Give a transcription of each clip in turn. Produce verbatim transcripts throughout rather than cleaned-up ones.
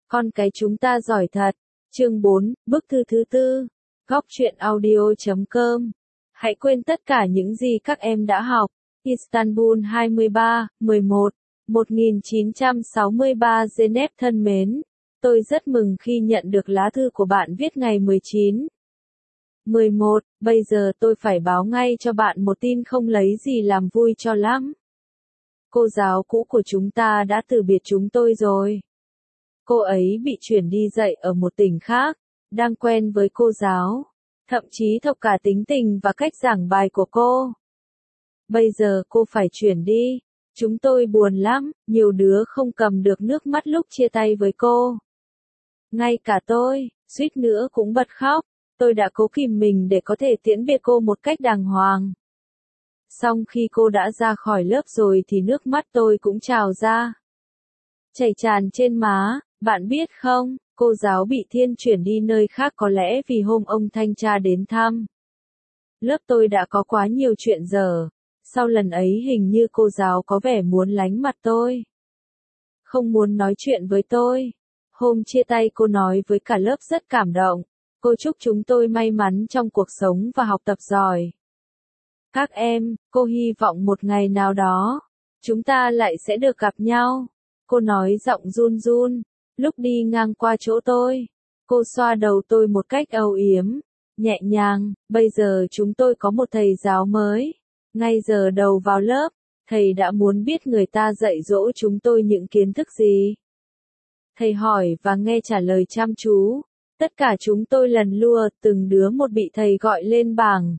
Con cái chúng ta giỏi thật. Chương bốn, bức thư thứ tư. Góc truyện audio chấm com. Hãy quên tất cả những gì các em đã học. Istanbul hai mươi ba, mười một, một nghìn chín trăm sáu mươi ba Genep thân mến. Tôi rất mừng khi nhận được lá thư của bạn viết ngày mười chín, mười một, bây giờ tôi phải báo ngay cho bạn một tin không lấy gì làm vui cho lắm. Cô giáo cũ của chúng ta đã từ biệt chúng tôi rồi. Cô ấy bị chuyển đi dạy ở một tỉnh khác, đang quen với cô giáo, thậm chí thuộc cả tính tình và cách giảng bài của cô. Bây giờ cô phải chuyển đi, chúng tôi buồn lắm, nhiều đứa không cầm được nước mắt lúc chia tay với cô. Ngay cả tôi, suýt nữa cũng bật khóc, tôi đã cố kìm mình để có thể tiễn biệt cô một cách đàng hoàng. Xong khi cô đã ra khỏi lớp rồi thì nước mắt tôi cũng trào ra. Chảy tràn trên má, bạn biết không, cô giáo bị Thiên chuyển đi nơi khác có lẽ vì hôm ông thanh tra đến thăm. Lớp tôi đã có quá nhiều chuyện dở, sau lần ấy hình như cô giáo có vẻ muốn lánh mặt tôi. Không muốn nói chuyện với tôi. Hôm chia tay cô nói với cả lớp rất cảm động, cô chúc chúng tôi may mắn trong cuộc sống và học tập giỏi. Các em, cô hy vọng một ngày nào đó, chúng ta lại sẽ được gặp nhau. Cô nói giọng run run, lúc đi ngang qua chỗ tôi. Cô xoa đầu tôi một cách âu yếm, nhẹ nhàng, bây giờ chúng tôi có một thầy giáo mới. Ngay giờ đầu vào lớp, thầy đã muốn biết người ta dạy dỗ chúng tôi những kiến thức gì. Thầy hỏi và nghe trả lời chăm chú. Tất cả chúng tôi lần lua, từng đứa một bị thầy gọi lên bảng.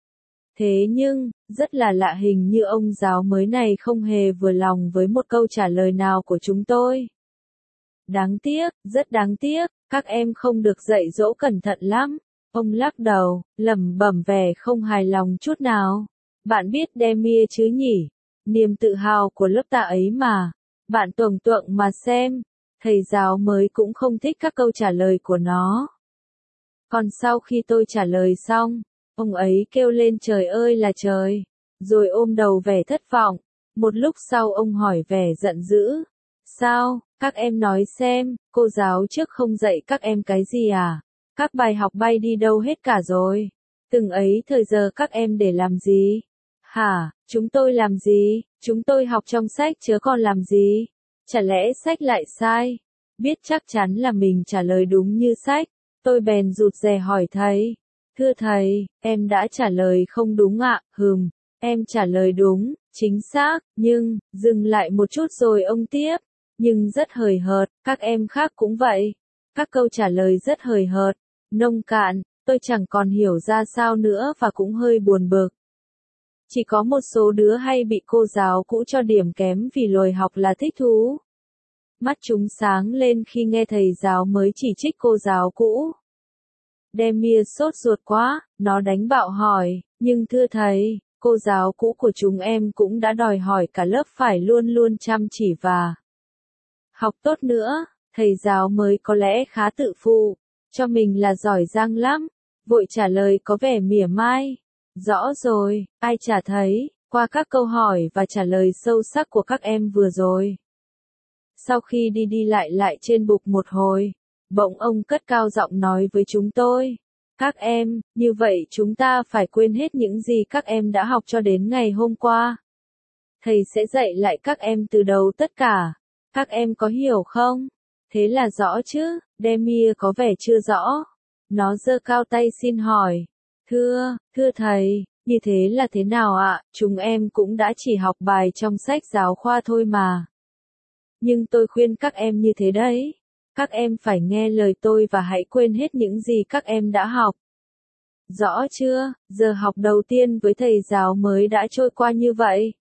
Thế nhưng, rất là lạ hình như ông giáo mới này không hề vừa lòng với một câu trả lời nào của chúng tôi. Đáng tiếc, rất đáng tiếc, các em không được dạy dỗ cẩn thận lắm. Ông lắc đầu, lẩm bẩm vẻ không hài lòng chút nào. Bạn biết Demir chứ nhỉ? Niềm tự hào của lớp ta ấy mà. Bạn tưởng tượng mà xem. Thầy giáo mới cũng không thích các câu trả lời của nó. Còn sau khi tôi trả lời xong, ông ấy kêu lên trời ơi là trời, rồi ôm đầu vẻ thất vọng. Một lúc sau ông hỏi vẻ giận dữ. Sao, các em nói xem, cô giáo trước không dạy các em cái gì à? Các bài học bay đi đâu hết cả rồi? Từng ấy thời giờ các em để làm gì? Hả, chúng tôi làm gì? Chúng tôi học trong sách chứ còn làm gì? Chả lẽ sách lại sai? Biết chắc chắn là mình trả lời đúng như sách, tôi bèn rụt rè hỏi thầy. Thưa thầy, em đã trả lời không đúng ạ, hừm, em trả lời đúng, chính xác, nhưng, dừng lại một chút rồi ông tiếp, nhưng rất hời hợt, các em khác cũng vậy. Các câu trả lời rất hời hợt, nông cạn, tôi chẳng còn hiểu ra sao nữa và cũng hơi buồn bực. Chỉ có một số đứa hay bị cô giáo cũ cho điểm kém vì lười học là thích thú. Mắt chúng sáng lên khi nghe thầy giáo mới chỉ trích cô giáo cũ. Demir sốt ruột quá, nó đánh bạo hỏi, nhưng thưa thầy, cô giáo cũ của chúng em cũng đã đòi hỏi cả lớp phải luôn luôn chăm chỉ và học tốt nữa. Thầy giáo mới có lẽ khá tự phụ, cho mình là giỏi giang lắm, vội trả lời có vẻ mỉa mai. Rõ rồi, ai chả thấy, qua các câu hỏi và trả lời sâu sắc của các em vừa rồi. Sau khi đi đi lại lại trên bục một hồi, bỗng ông cất cao giọng nói với chúng tôi. Các em, như vậy chúng ta phải quên hết những gì các em đã học cho đến ngày hôm qua. Thầy sẽ dạy lại các em từ đầu tất cả. Các em có hiểu không? Thế là rõ chứ? Demir có vẻ chưa rõ. Nó giơ cao tay xin hỏi. Thưa, thưa thầy, như thế là thế nào ạ? Chúng em cũng đã chỉ học bài trong sách giáo khoa thôi mà. Nhưng tôi khuyên các em như thế đấy. Các em phải nghe lời tôi và hãy quên hết những gì các em đã học. Rõ chưa? Giờ học đầu tiên với thầy giáo mới đã trôi qua như vậy.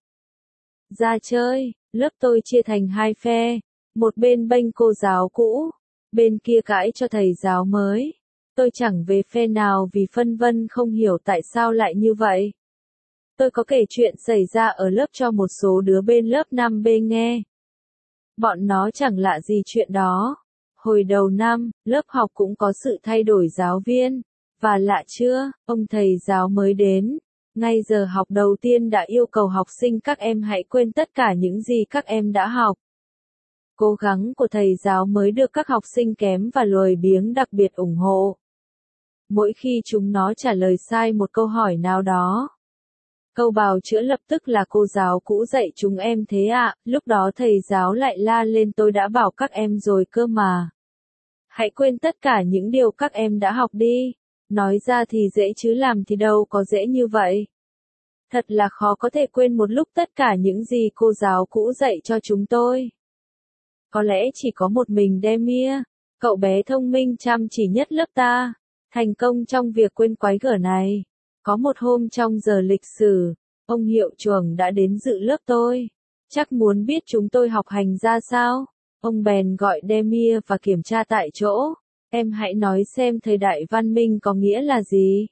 Ra chơi, lớp tôi chia thành hai phe. Một bên bênh cô giáo cũ, bên kia cãi cho thầy giáo mới. Tôi chẳng về phe nào vì phân vân không hiểu tại sao lại như vậy. Tôi có kể chuyện xảy ra ở lớp cho một số đứa bên lớp năm B nghe. Bọn nó chẳng lạ gì chuyện đó. Hồi đầu năm, lớp học cũng có sự thay đổi giáo viên. Và lạ chưa, ông thầy giáo mới đến. Ngay giờ học đầu tiên đã yêu cầu học sinh các em hãy quên tất cả những gì các em đã học. Cố gắng của thầy giáo mới được các học sinh kém và lười biếng đặc biệt ủng hộ. Mỗi khi chúng nó trả lời sai một câu hỏi nào đó, câu bào chữa lập tức là cô giáo cũ dạy chúng em thế ạ, lúc đó thầy giáo lại la lên tôi đã bảo các em rồi cơ mà. Hãy quên tất cả những điều các em đã học đi. Nói ra thì dễ chứ làm thì đâu có dễ như vậy. Thật là khó có thể quên một lúc tất cả những gì cô giáo cũ dạy cho chúng tôi. Có lẽ chỉ có một mình Demia, cậu bé thông minh chăm chỉ nhất lớp ta, thành công trong việc quên quái gở này. Có một hôm trong giờ lịch sử, ông hiệu trưởng đã đến dự lớp tôi. Chắc muốn biết chúng tôi học hành ra sao. Ông bèn gọi Demia và kiểm tra tại chỗ. Em hãy nói xem thời đại văn minh có nghĩa là gì?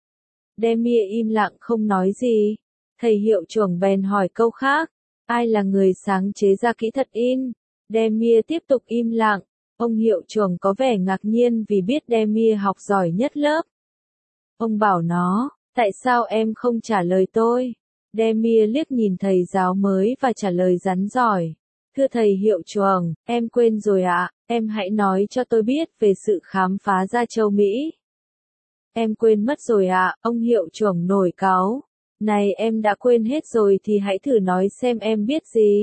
Demia im lặng không nói gì. Thầy hiệu trưởng bèn hỏi câu khác. Ai là người sáng chế ra kỹ thuật in? Demia tiếp tục im lặng. Ông hiệu trưởng có vẻ ngạc nhiên vì biết Demia học giỏi nhất lớp. Ông bảo nó, tại sao em không trả lời tôi? Demia liếc nhìn thầy giáo mới và trả lời rắn giỏi. Thưa thầy hiệu trưởng, em quên rồi ạ, em hãy nói cho tôi biết về sự khám phá ra châu Mỹ. Em quên mất rồi ạ, ông hiệu trưởng nổi cáu. Này em đã quên hết rồi thì hãy thử nói xem em biết gì.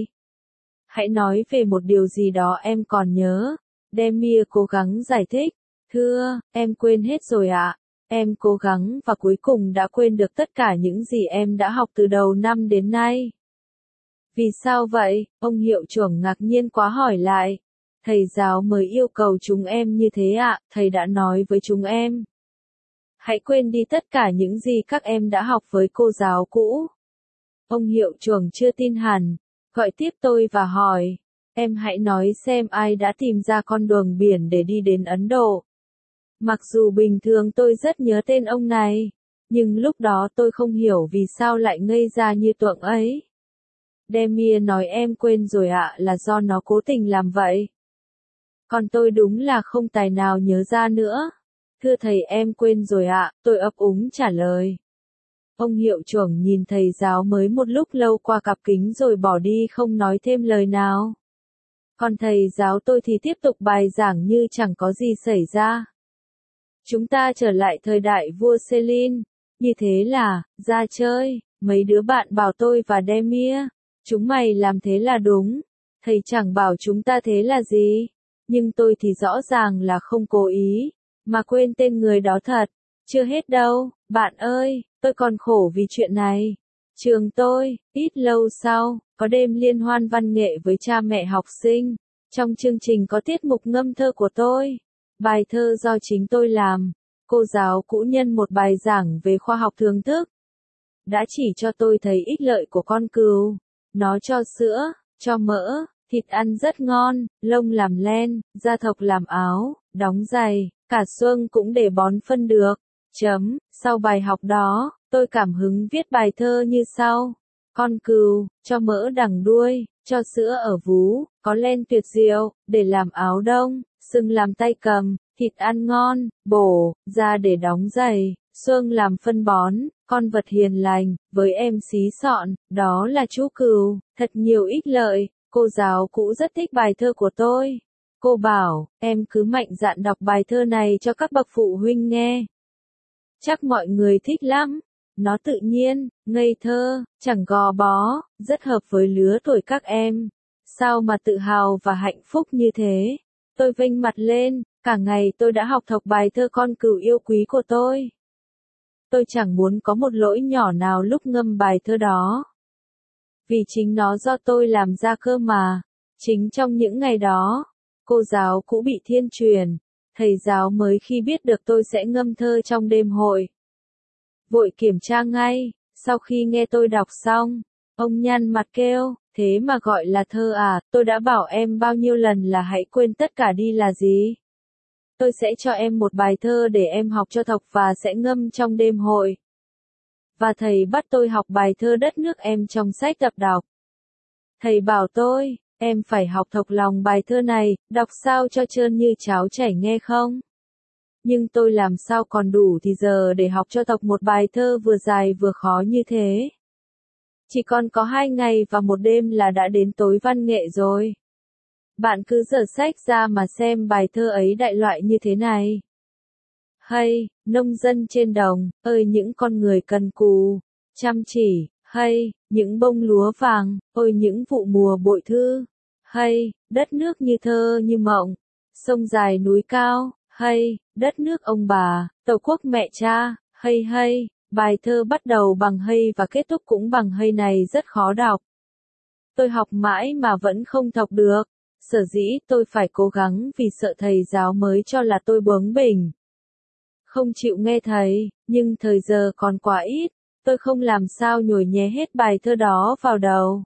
Hãy nói về một điều gì đó em còn nhớ. Demia cố gắng giải thích. Thưa, em quên hết rồi ạ. Em cố gắng và cuối cùng đã quên được tất cả những gì em đã học từ đầu năm đến nay. Vì sao vậy? Ông hiệu trưởng ngạc nhiên quá hỏi lại. Thầy giáo mới yêu cầu chúng em như thế ạ, thầy đã nói với chúng em. Hãy quên đi tất cả những gì các em đã học với cô giáo cũ. Ông hiệu trưởng chưa tin hẳn, gọi tiếp tôi và hỏi. Em hãy nói xem ai đã tìm ra con đường biển để đi đến Ấn Độ. Mặc dù bình thường tôi rất nhớ tên ông này, nhưng lúc đó tôi không hiểu vì sao lại ngây ra như tượng ấy. Demia nói em quên rồi ạ là do nó cố tình làm vậy. Còn tôi đúng là không tài nào nhớ ra nữa. Thưa thầy em quên rồi ạ, tôi ấp úng trả lời. Ông hiệu trưởng nhìn thầy giáo mới một lúc lâu qua cặp kính rồi bỏ đi không nói thêm lời nào. Còn thầy giáo tôi thì tiếp tục bài giảng như chẳng có gì xảy ra. Chúng ta trở lại thời đại vua Selim. Như thế là, ra chơi, mấy đứa bạn bảo tôi và Demia. Chúng mày làm thế là đúng. Thầy chẳng bảo chúng ta thế là gì. Nhưng tôi thì rõ ràng là không cố ý. Mà quên tên người đó thật. Chưa hết đâu, bạn ơi, tôi còn khổ vì chuyện này. Trường tôi, ít lâu sau, có đêm liên hoan văn nghệ với cha mẹ học sinh. Trong chương trình có tiết mục ngâm thơ của tôi. Bài thơ do chính tôi làm. Cô giáo cũ nhân một bài giảng về khoa học thưởng thức. Đã chỉ cho tôi thấy ích lợi của con cừu. Nó cho sữa, cho mỡ, thịt ăn rất ngon, lông làm len, da thộc làm áo, đóng giày, cả xương cũng để bón phân được. Chấm, sau bài học đó, tôi cảm hứng viết bài thơ như sau. Con cừu, cho mỡ đằng đuôi, cho sữa ở vú, có len tuyệt diệu, để làm áo đông, sừng làm tay cầm, thịt ăn ngon, bổ, da để đóng giày, xương làm phân bón, con vật hiền lành, với em xí xọn, đó là chú cừu, thật nhiều ích lợi. Cô giáo cũ rất thích bài thơ của tôi. Cô bảo, em cứ mạnh dạn đọc bài thơ này cho các bậc phụ huynh nghe. Chắc mọi người thích lắm. Nó tự nhiên, ngây thơ, chẳng gò bó, rất hợp với lứa tuổi các em. Sao mà tự hào và hạnh phúc như thế? Tôi vênh mặt lên, cả ngày tôi đã học thuộc bài thơ con cừu yêu quý của tôi. Tôi chẳng muốn có một lỗi nhỏ nào lúc ngâm bài thơ đó. Vì chính nó do tôi làm ra cơ mà. Chính trong những ngày đó, cô giáo cũ bị thiên truyền. Thầy giáo mới khi biết được tôi sẽ ngâm thơ trong đêm hội. Vội kiểm tra ngay, sau khi nghe tôi đọc xong, ông nhăn mặt kêu, thế mà gọi là thơ à, tôi đã bảo em bao nhiêu lần là hãy quên tất cả đi là gì. Tôi sẽ cho em một bài thơ để em học cho thọc và sẽ ngâm trong đêm hội. Và thầy bắt tôi học bài thơ đất nước em trong sách tập đọc. Thầy bảo tôi, em phải học thuộc lòng bài thơ này, đọc sao cho trơn như cháo chảy nghe không? Nhưng tôi làm sao còn đủ thì giờ để học cho thọc một bài thơ vừa dài vừa khó như thế. Chỉ còn có hai ngày và một đêm là đã đến tối văn nghệ rồi. Bạn cứ dở sách ra mà xem bài thơ ấy đại loại như thế này. Hay, nông dân trên đồng, ơi những con người cần cù, chăm chỉ, hay, những bông lúa vàng, ôi những vụ mùa bội thu, hay, đất nước như thơ như mộng, sông dài núi cao, hay, đất nước ông bà, tổ quốc mẹ cha, hay hay, bài thơ bắt đầu bằng hay và kết thúc cũng bằng hay này rất khó đọc. Tôi học mãi mà vẫn không đọc được, sở dĩ tôi phải cố gắng vì sợ thầy giáo mới cho là tôi bướng bỉnh. Không chịu nghe thầy, nhưng thời giờ còn quá ít, tôi không làm sao nhồi nhé hết bài thơ đó vào đầu.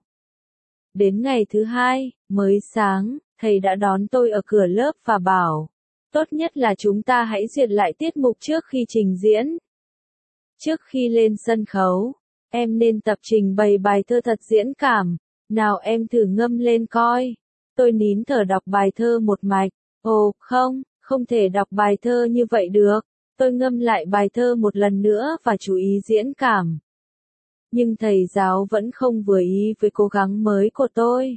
Đến ngày thứ hai, mới sáng, thầy đã đón tôi ở cửa lớp và bảo, tốt nhất là chúng ta hãy duyệt lại tiết mục trước khi trình diễn. Trước khi lên sân khấu, em nên tập trình bày bài thơ thật diễn cảm, nào em thử ngâm lên coi. Tôi nín thở đọc bài thơ một mạch, ồ, không, không thể đọc bài thơ như vậy được. Tôi ngâm lại bài thơ một lần nữa và chú ý diễn cảm. Nhưng thầy giáo vẫn không vừa ý với cố gắng mới của tôi.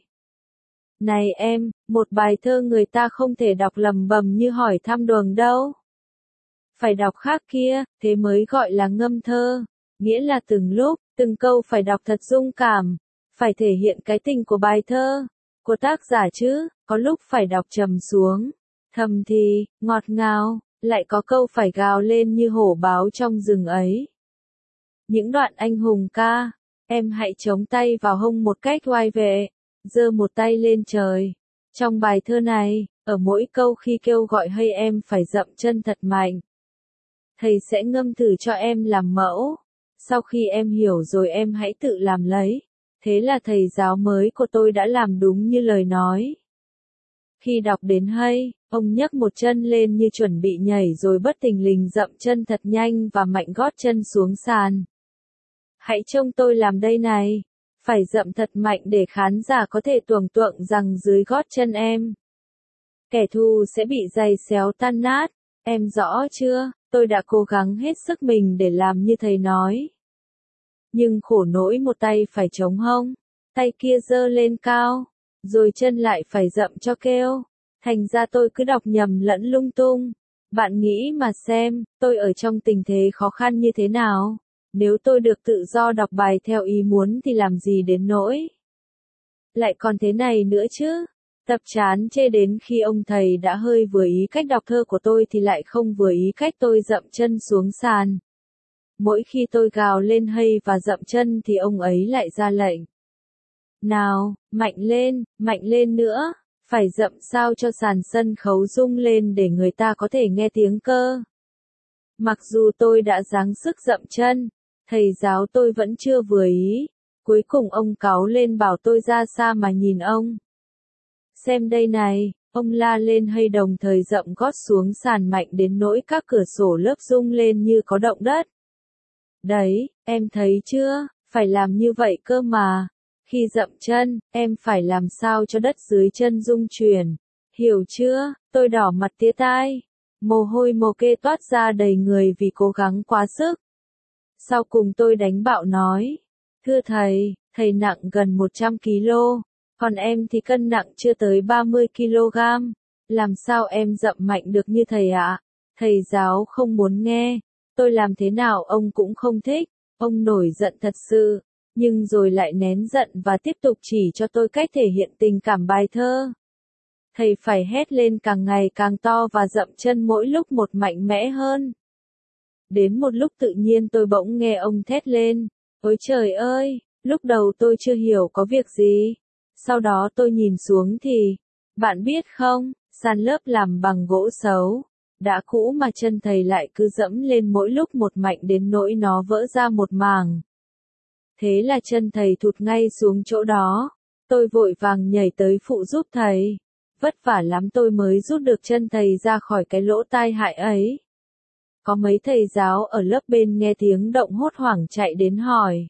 Này em, một bài thơ người ta không thể đọc lầm bầm như hỏi thăm đường đâu. Phải đọc khác kia, thế mới gọi là ngâm thơ. Nghĩa là từng lúc, từng câu phải đọc thật dung cảm. Phải thể hiện cái tình của bài thơ, của tác giả chứ, có lúc phải đọc trầm xuống. Thầm thì, ngọt ngào. Lại có câu phải gào lên như hổ báo trong rừng ấy. Những đoạn anh hùng ca, em hãy chống tay vào hông một cách oai vệ, giơ một tay lên trời. Trong bài thơ này, ở mỗi câu khi kêu gọi hay em phải dậm chân thật mạnh. Thầy sẽ ngâm thử cho em làm mẫu. Sau khi em hiểu rồi em hãy tự làm lấy. Thế là thầy giáo mới của tôi đã làm đúng như lời nói. Khi đọc đến hay, ông nhấc một chân lên như chuẩn bị nhảy rồi bất thình lình dậm chân thật nhanh và mạnh gót chân xuống sàn. Hãy trông tôi làm đây này. Phải dậm thật mạnh để khán giả có thể tưởng tượng rằng dưới gót chân em, kẻ thù sẽ bị giày xéo tan nát. Em rõ chưa, tôi đã cố gắng hết sức mình để làm như thầy nói. Nhưng khổ nỗi một tay phải chống hông, tay kia giơ lên cao, rồi chân lại phải dậm cho kêu. Thành ra tôi cứ đọc nhầm lẫn lung tung. Bạn nghĩ mà xem, tôi ở trong tình thế khó khăn như thế nào? Nếu tôi được tự do đọc bài theo ý muốn thì làm gì đến nỗi. Lại còn thế này nữa chứ. Tập chán chê đến khi ông thầy đã hơi vừa ý cách đọc thơ của tôi thì lại không vừa ý cách tôi dậm chân xuống sàn. Mỗi khi tôi gào lên hay và dậm chân thì ông ấy lại ra lệnh. Nào, mạnh lên, mạnh lên nữa. Phải dậm sao cho sàn sân khấu rung lên để người ta có thể nghe tiếng cơ. Mặc dù tôi đã giáng sức dậm chân, thầy giáo tôi vẫn chưa vừa ý. Cuối cùng ông cáu lên bảo tôi ra xa mà nhìn ông. Xem đây này, ông la lên hay đồng thời dậm gót xuống sàn mạnh đến nỗi các cửa sổ lớp rung lên như có động đất. Đấy, em thấy chưa, phải làm như vậy cơ mà. Khi dậm chân, em phải làm sao cho đất dưới chân rung chuyển. Hiểu chưa? Tôi đỏ mặt tía tai. Mồ hôi mồ kê toát ra đầy người vì cố gắng quá sức. Sau cùng tôi đánh bạo nói. Thưa thầy, thầy nặng gần một trăm ki lô, còn em thì cân nặng chưa tới ba mươi ki lô gam. Làm sao em dậm mạnh được như thầy ạ? Thầy giáo không muốn nghe. Tôi làm thế nào ông cũng không thích. Ông nổi giận thật sự. Nhưng rồi lại nén giận và tiếp tục chỉ cho tôi cách thể hiện tình cảm bài thơ. Thầy phải hét lên càng ngày càng to và dậm chân mỗi lúc một mạnh mẽ hơn. Đến một lúc tự nhiên tôi bỗng nghe ông thét lên. Ôi trời ơi, lúc đầu tôi chưa hiểu có việc gì. Sau đó tôi nhìn xuống thì, bạn biết không, sàn lớp làm bằng gỗ xấu. Đã cũ mà chân thầy lại cứ dẫm lên mỗi lúc một mạnh đến nỗi nó vỡ ra một mảng. Thế là chân thầy thụt ngay xuống chỗ đó. Tôi vội vàng nhảy tới phụ giúp thầy. Vất vả lắm tôi mới rút được chân thầy ra khỏi cái lỗ tai hại ấy. Có mấy thầy giáo ở lớp bên nghe tiếng động hốt hoảng chạy đến hỏi.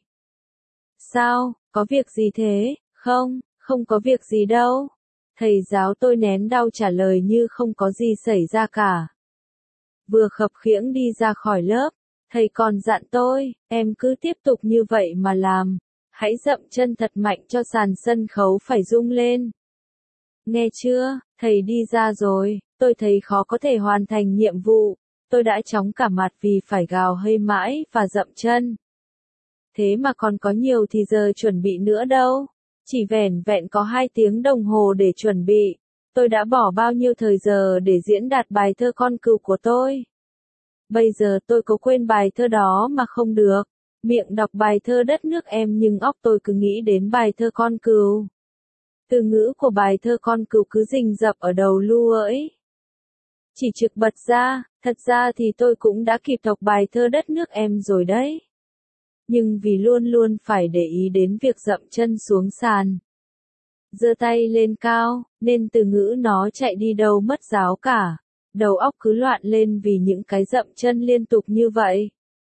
Sao, có việc gì thế? Không, không có việc gì đâu. Thầy giáo tôi nén đau trả lời như không có gì xảy ra cả. Vừa khập khiễng đi ra khỏi lớp, thầy còn dặn tôi, em cứ tiếp tục như vậy mà làm. Hãy dậm chân thật mạnh cho sàn sân khấu phải rung lên. Nghe chưa, thầy đi ra rồi, tôi thấy khó có thể hoàn thành nhiệm vụ. Tôi đã chóng cả mặt vì phải gào hơi mãi và dậm chân. Thế mà còn có nhiều thì giờ chuẩn bị nữa đâu. Chỉ vẻn vẹn có hai tiếng đồng hồ để chuẩn bị. Tôi đã bỏ bao nhiêu thời giờ để diễn đạt bài thơ con cừu của tôi. Bây giờ tôi có quên bài thơ đó mà không được. Miệng đọc bài thơ đất nước em nhưng óc tôi cứ nghĩ đến bài thơ con cừu. Từ ngữ của bài thơ con cừu cứ rình rập ở đầu lu ấy. Chỉ trực bật ra, thật ra thì tôi cũng đã kịp đọc bài thơ đất nước em rồi đấy. Nhưng vì luôn luôn phải để ý đến việc dậm chân xuống sàn, giơ tay lên cao, nên từ ngữ nó chạy đi đâu mất giáo cả. Đầu óc cứ loạn lên vì những cái dậm chân liên tục như vậy.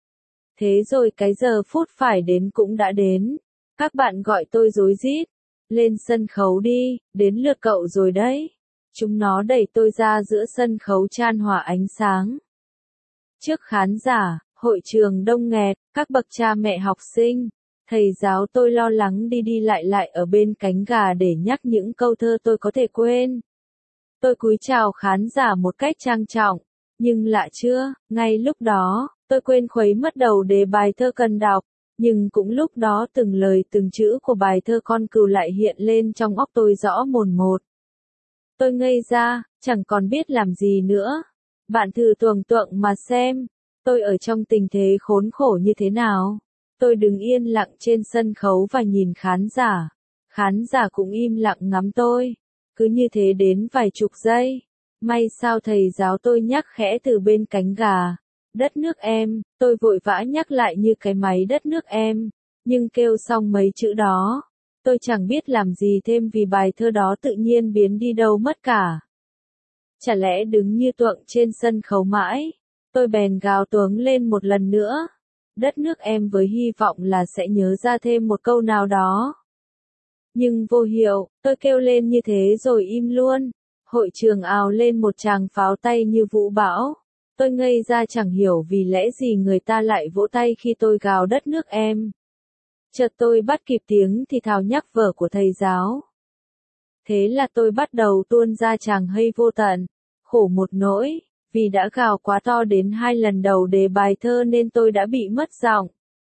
Thế rồi cái giờ phút phải đến cũng đã đến. Các bạn gọi tôi rối rít. Lên sân khấu đi, đến lượt cậu rồi đấy. Chúng nó đẩy tôi ra giữa sân khấu chan hòa ánh sáng. Trước khán giả, hội trường đông nghẹt, các bậc cha mẹ học sinh, thầy giáo tôi lo lắng đi đi lại lại ở bên cánh gà để nhắc những câu thơ tôi có thể quên. Tôi cúi chào khán giả một cách trang trọng, nhưng lạ chưa, ngay lúc đó, tôi quên khuấy mất đầu đề bài thơ cần đọc, nhưng cũng lúc đó từng lời từng chữ của bài thơ con cừu lại hiện lên trong óc tôi rõ mồn một. Tôi ngây ra, chẳng còn biết làm gì nữa. Bạn thử tưởng tượng mà xem, tôi ở trong tình thế khốn khổ như thế nào. Tôi đứng yên lặng trên sân khấu và nhìn khán giả. Khán giả cũng im lặng ngắm tôi. Cứ như thế đến vài chục giây. May sao thầy giáo tôi nhắc khẽ từ bên cánh gà. Đất nước em, tôi vội vã nhắc lại như cái máy đất nước em. Nhưng kêu xong mấy chữ đó, tôi chẳng biết làm gì thêm vì bài thơ đó tự nhiên biến đi đâu mất cả. Chả lẽ đứng như tượng trên sân khấu mãi, tôi bèn gào tuống lên một lần nữa. Đất nước em với hy vọng là sẽ nhớ ra thêm một câu nào đó. Nhưng vô hiệu, tôi kêu lên như thế rồi im luôn. Hội trường ào lên một tràng pháo tay như vũ bão. Tôi ngây ra chẳng hiểu vì lẽ gì người ta lại vỗ tay khi tôi gào đất nước em. Chợt tôi bắt kịp tiếng thì thào nhắc vở của thầy giáo. Thế là tôi bắt đầu tuôn ra tràng hay vô tận. Khổ một nỗi, vì đã gào quá to đến hai lần đầu đề bài thơ nên tôi đã bị mất giọng.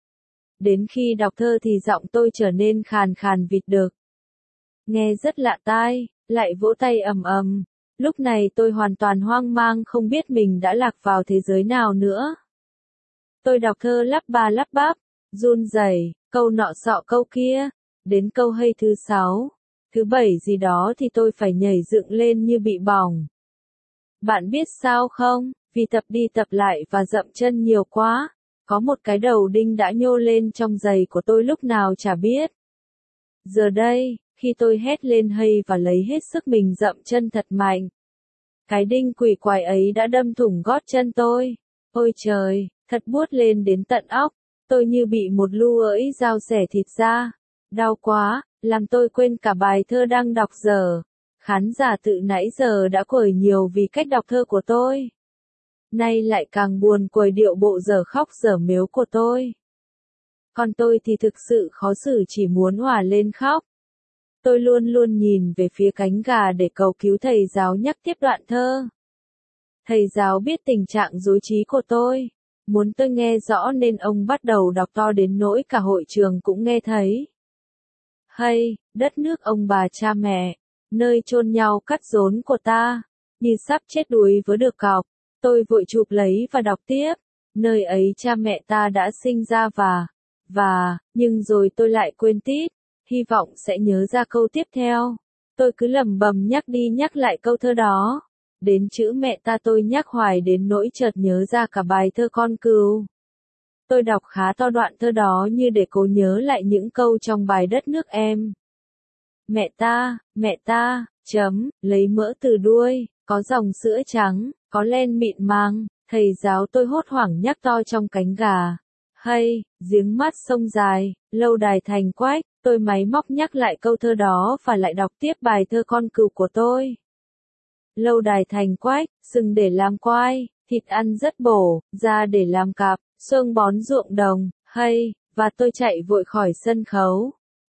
Đến khi đọc thơ thì giọng tôi trở nên khàn khàn vịt đực. Nghe rất lạ tai, lại vỗ tay ầm ầm. Lúc này tôi hoàn toàn hoang mang không biết mình đã lạc vào thế giới nào nữa. Tôi đọc thơ lắp ba lắp bắp, run rẩy, câu nọ sọ câu kia, đến câu hay thứ sáu, thứ bảy gì đó thì tôi phải nhảy dựng lên như bị bỏng. Bạn biết sao không, vì tập đi tập lại và dậm chân nhiều quá, có một cái đầu đinh đã nhô lên trong giày của tôi lúc nào chả biết. Giờ đây, khi tôi hét lên hay và lấy hết sức mình dậm chân thật mạnh, cái đinh quỷ quái ấy đã đâm thủng gót chân tôi. Ôi trời, thật buốt lên đến tận óc, tôi như bị một lu ỡi dao xẻ thịt ra. Đau quá, làm tôi quên cả bài thơ đang đọc giờ. Khán giả tự nãy giờ đã quẩy nhiều vì cách đọc thơ của tôi. Nay lại càng buồn quẩy điệu bộ dở khóc dở mếu của tôi. Còn tôi thì thực sự khó xử chỉ muốn òa lên khóc. Tôi luôn luôn nhìn về phía cánh gà để cầu cứu thầy giáo nhắc tiếp đoạn thơ. Thầy giáo biết tình trạng rối trí của tôi, muốn tôi nghe rõ nên ông bắt đầu đọc to đến nỗi cả hội trường cũng nghe thấy. Hay, đất nước ông bà cha mẹ, nơi chôn nhau cắt rốn của ta, như sắp chết đuối với được cọc, tôi vội chụp lấy và đọc tiếp. Nơi ấy cha mẹ ta đã sinh ra và, và, nhưng rồi tôi lại quên tít. Hy vọng sẽ nhớ ra câu tiếp theo. Tôi cứ lẩm bẩm nhắc đi nhắc lại câu thơ đó. Đến chữ mẹ ta tôi nhắc hoài đến nỗi chợt nhớ ra cả bài thơ con cừu. Tôi đọc khá to đoạn thơ đó như để cố nhớ lại những câu trong bài đất nước em. Mẹ ta, mẹ ta, chấm, lấy mỡ từ đuôi, có dòng sữa trắng, có len mịn màng, thầy giáo tôi hốt hoảng nhắc to trong cánh gà. Hay, giếng mắt sông dài, lâu đài thành quách, tôi máy móc nhắc lại câu thơ đó và lại đọc tiếp bài thơ con cừu của tôi. Lâu đài thành quách, sừng để làm quai, thịt ăn rất bổ, da để làm cặp, xương bón ruộng đồng, hay, và tôi chạy vội khỏi sân khấu.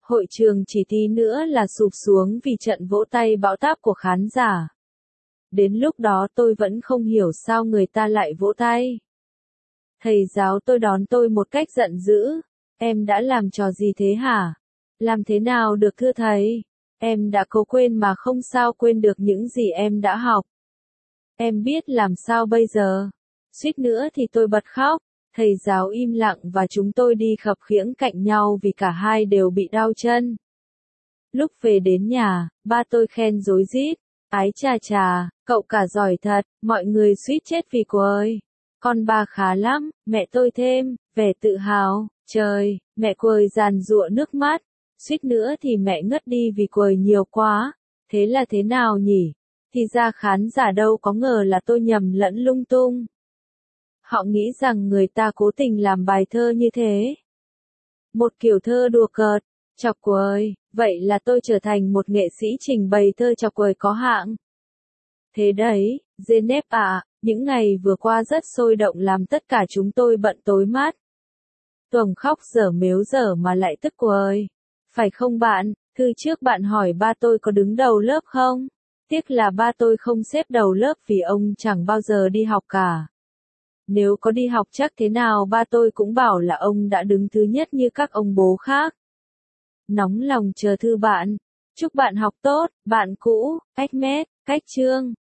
Hội trường chỉ tí nữa là sụp xuống vì trận vỗ tay bão táp của khán giả. Đến lúc đó tôi vẫn không hiểu sao người ta lại vỗ tay. Thầy giáo tôi đón tôi một cách giận dữ. Em đã làm trò gì thế hả? Làm thế nào được thưa thầy? Em đã cố quên mà không sao quên được những gì em đã học. Em biết làm sao bây giờ? Suýt nữa thì tôi bật khóc. Thầy giáo im lặng và chúng tôi đi khập khiễng cạnh nhau vì cả hai đều bị đau chân. Lúc về đến nhà, ba tôi khen rối rít. Ái chà chà, cậu cả giỏi thật, mọi người suýt chết vì cô ơi. Con ba khá lắm, mẹ tôi thêm, vẻ tự hào. Trời, mẹ quời giàn giụa nước mắt. Suýt nữa thì mẹ ngất đi vì quời nhiều quá. Thế là thế nào nhỉ? Thì ra khán giả đâu có ngờ là tôi nhầm lẫn lung tung. Họ nghĩ rằng người ta cố tình làm bài thơ như thế. Một kiểu thơ đùa cợt, chọc quời, vậy là tôi trở thành một nghệ sĩ trình bày thơ chọc quời có hạng. Thế đấy, Genep ạ, những ngày vừa qua rất sôi động làm tất cả chúng tôi bận tối mắt. Tuồng khóc dở mếu dở mà lại tức quời. Phải không bạn, thư trước bạn hỏi ba tôi có đứng đầu lớp không? Tiếc là ba tôi không xếp đầu lớp vì ông chẳng bao giờ đi học cả. Nếu có đi học chắc thế nào ba tôi cũng bảo là ông đã đứng thứ nhất như các ông bố khác. Nóng lòng chờ thư bạn. Chúc bạn học tốt, bạn cũ, Ahmed, Cách Trương.